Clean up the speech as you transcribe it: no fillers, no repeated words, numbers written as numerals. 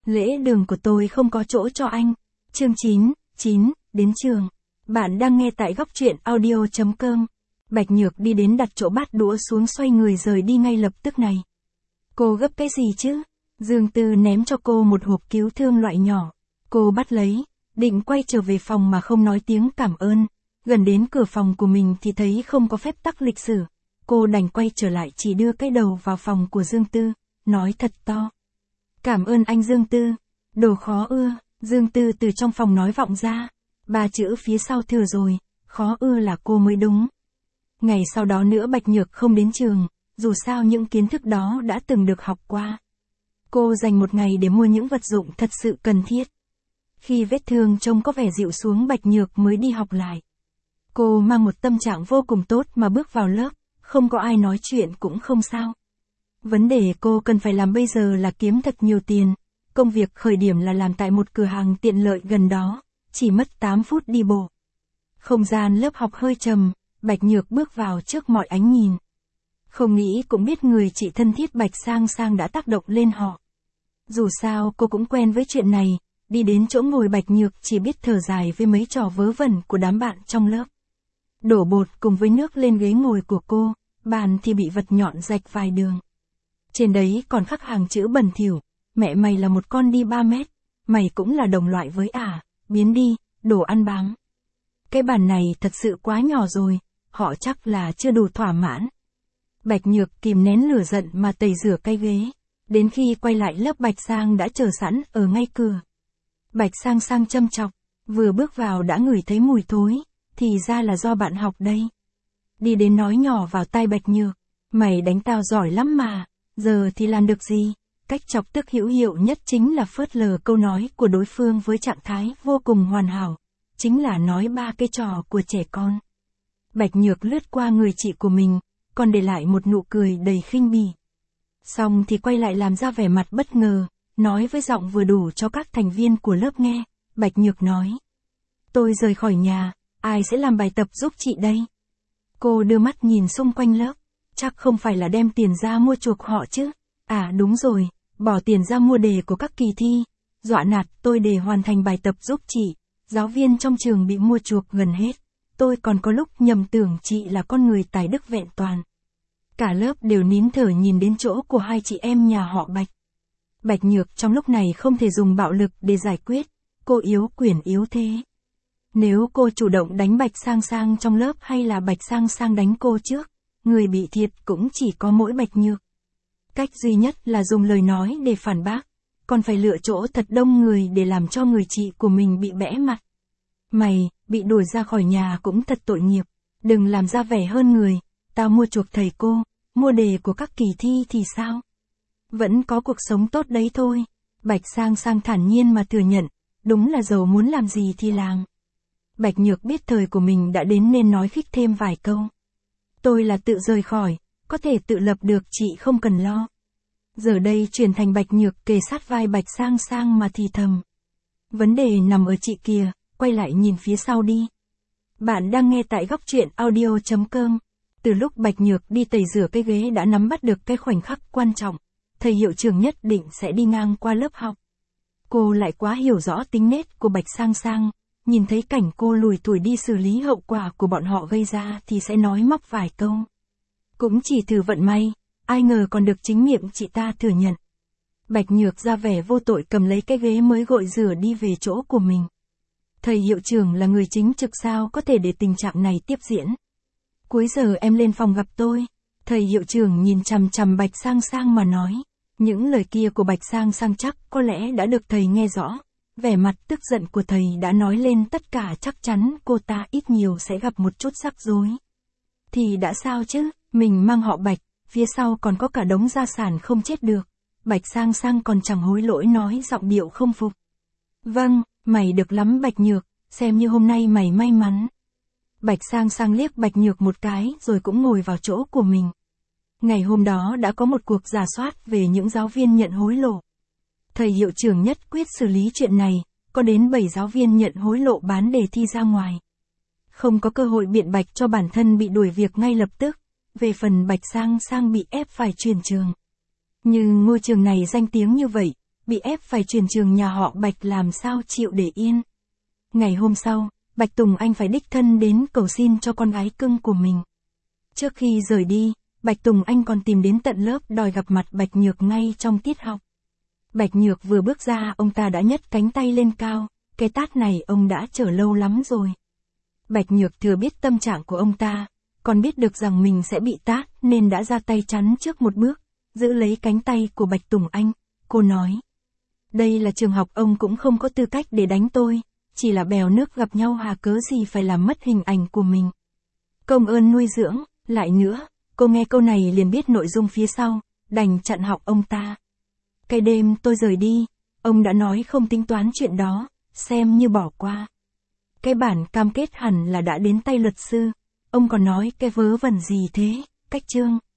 Lễ đường của tôi không có chỗ cho anh. Chương 9, đến trường. Bạn đang nghe tại góc truyện audio.com. Bạch Nhược đi đến đặt chỗ bát đũa xuống, xoay người rời đi ngay lập tức này. Cô gấp cái gì chứ? Dương Tư ném cho cô một hộp cứu thương loại nhỏ. Cô bắt lấy, định quay trở về phòng mà không nói tiếng cảm ơn. Gần đến cửa phòng của mình thì thấy không có phép tắc lịch sử. Cô đành quay trở lại, chỉ đưa cái đầu vào phòng của Dương Tư, nói thật to. Cảm ơn anh Dương Tư. Đồ khó ưa, Dương Tư từ trong phòng nói vọng ra. 3 chữ phía sau thừa rồi, khó ưa là cô mới đúng. Ngày sau đó nữa Bạch Nhược không đến trường, dù sao những kiến thức đó đã từng được học qua. Cô dành một ngày để mua những vật dụng thật sự cần thiết. Khi vết thương trông có vẻ dịu xuống, Bạch Nhược mới đi học lại. Cô mang một tâm trạng vô cùng tốt mà bước vào lớp, không có ai nói chuyện cũng không sao. Vấn đề cô cần phải làm bây giờ là kiếm thật nhiều tiền. Công việc khởi điểm là làm tại một cửa hàng tiện lợi gần đó, chỉ mất 8 phút đi bộ. Không gian lớp học hơi trầm, Bạch Nhược bước vào trước mọi ánh nhìn. Không nghĩ cũng biết người chị thân thiết Bạch Sang Sang đã tác động lên họ. Dù sao cô cũng quen với chuyện này, đi đến chỗ ngồi Bạch Nhược chỉ biết thở dài với mấy trò vớ vẩn của đám bạn trong lớp. Đổ bột cùng với nước lên ghế ngồi của cô, bàn thì bị vật nhọn rạch vài đường. Trên đấy còn khắc hàng chữ bẩn thỉu, mẹ mày là một con đi 3 mét, mày cũng là đồng loại với biến đi, đồ ăn bám. Cái bàn này thật sự quá nhỏ rồi, họ chắc là chưa đủ thỏa mãn. Bạch Nhược kìm nén lửa giận mà tẩy rửa cái ghế, đến khi quay lại lớp Bạch Sang đã chờ sẵn ở ngay cửa. Bạch Sang Sang châm chọc, vừa bước vào đã ngửi thấy mùi thối, thì ra là do bạn học đây. Đi đến nói nhỏ vào tai Bạch Nhược, mày đánh tao giỏi lắm mà, giờ thì làm được gì? Cách chọc tức hữu hiệu nhất chính là phớt lờ câu nói của đối phương với trạng thái vô cùng hoàn hảo, chính là nói 3 cái trò của trẻ con. Bạch Nhược lướt qua người chị của mình, còn để lại một nụ cười đầy khinh bỉ. Xong thì quay lại làm ra vẻ mặt bất ngờ, nói với giọng vừa đủ cho các thành viên của lớp nghe. Bạch Nhược nói, tôi rời khỏi nhà, ai sẽ làm bài tập giúp chị đây? Cô đưa mắt nhìn xung quanh lớp, chắc không phải là đem tiền ra mua chuộc họ chứ? À đúng rồi, bỏ tiền ra mua đề của các kỳ thi, dọa nạt tôi để hoàn thành bài tập giúp chị. Giáo viên trong trường bị mua chuộc gần hết, tôi còn có lúc nhầm tưởng chị là con người tài đức vẹn toàn. Cả lớp đều nín thở nhìn đến chỗ của hai chị em nhà họ Bạch. Bạch Nhược trong lúc này không thể dùng bạo lực để giải quyết, cô yếu quyền yếu thế. Nếu cô chủ động đánh Bạch Sang Sang trong lớp hay là Bạch Sang Sang đánh cô trước, người bị thiệt cũng chỉ có mỗi Bạch Nhược. Cách duy nhất là dùng lời nói để phản bác, còn phải lựa chỗ thật đông người để làm cho người chị của mình bị bẽ mặt. Mày, bị đuổi ra khỏi nhà cũng thật tội nghiệp, đừng làm ra vẻ hơn người, tao mua chuộc thầy cô, mua đề của các kỳ thi thì sao? Vẫn có cuộc sống tốt đấy thôi. Bạch Sang Sang thản nhiên mà thừa nhận, đúng là giàu muốn làm gì thì làm. Bạch Nhược biết thời của mình đã đến nên nói khích thêm vài câu. Tôi là tự rời khỏi, có thể tự lập được, chị không cần lo. Giờ đây chuyển thành Bạch Nhược kề sát vai Bạch Sang Sang mà thì thầm. Vấn đề nằm ở chị kìa, quay lại nhìn phía sau đi. Bạn đang nghe tại góc truyện audio.com. Từ lúc Bạch Nhược đi tẩy rửa cái ghế đã nắm bắt được cái khoảnh khắc quan trọng. Thầy hiệu trưởng nhất định sẽ đi ngang qua lớp học. Cô lại quá hiểu rõ tính nết của Bạch Sang Sang, nhìn thấy cảnh cô lủi thủi đi xử lý hậu quả của bọn họ gây ra thì sẽ nói móc vài câu. Cũng chỉ thử vận may, ai ngờ còn được chính miệng chị ta thừa nhận. Bạch Nhược ra vẻ vô tội cầm lấy cái ghế mới gội rửa đi về chỗ của mình. Thầy hiệu trưởng là người chính trực, sao có thể để tình trạng này tiếp diễn? Cuối giờ em lên phòng gặp tôi. Thầy hiệu trưởng nhìn chằm chằm Bạch Sang Sang mà nói. Những lời kia của Bạch Sang Sang chắc có lẽ đã được thầy nghe rõ. Vẻ mặt tức giận của thầy đã nói lên tất cả, chắc chắn cô ta ít nhiều sẽ gặp một chút rắc rối. Thì đã sao chứ, mình mang họ Bạch, phía sau còn có cả đống gia sản không chết được. Bạch Sang Sang còn chẳng hối lỗi nói giọng điệu không phục. Vâng, mày được lắm Bạch Nhược, xem như hôm nay mày may mắn. Bạch Sang Sang liếc Bạch Nhược một cái rồi cũng ngồi vào chỗ của mình. Ngày hôm đó đã có một cuộc rà soát về những giáo viên nhận hối lộ. Thầy hiệu trưởng nhất quyết xử lý chuyện này, có đến 7 giáo viên nhận hối lộ bán đề thi ra ngoài. Không có cơ hội biện bạch cho bản thân bị đuổi việc ngay lập tức, về phần Bạch Sang Sang bị ép phải chuyển trường. Nhưng ngôi trường này danh tiếng như vậy, bị ép phải chuyển trường nhà họ Bạch làm sao chịu để yên. Ngày hôm sau, Bạch Tùng Anh phải đích thân đến cầu xin cho con gái cưng của mình. Trước khi rời đi, Bạch Tùng Anh còn tìm đến tận lớp đòi gặp mặt Bạch Nhược ngay trong tiết học. Bạch Nhược vừa bước ra, ông ta đã nhấc cánh tay lên cao, cái tát này ông đã chờ lâu lắm rồi. Bạch Nhược thừa biết tâm trạng của ông ta, còn biết được rằng mình sẽ bị tát nên đã ra tay chắn trước một bước, giữ lấy cánh tay của Bạch Tùng Anh. Cô nói, đây là trường học, ông cũng không có tư cách để đánh tôi, chỉ là bèo nước gặp nhau hà cớ gì phải làm mất hình ảnh của mình. Công ơn nuôi dưỡng, lại nữa, cô nghe câu này liền biết nội dung phía sau, đành chặn họng ông ta. Cái đêm tôi rời đi, ông đã nói không tính toán chuyện đó, xem như bỏ qua. Cái bản cam kết hẳn là đã đến tay luật sư, ông còn nói cái vớ vẩn gì thế, Cách Trương.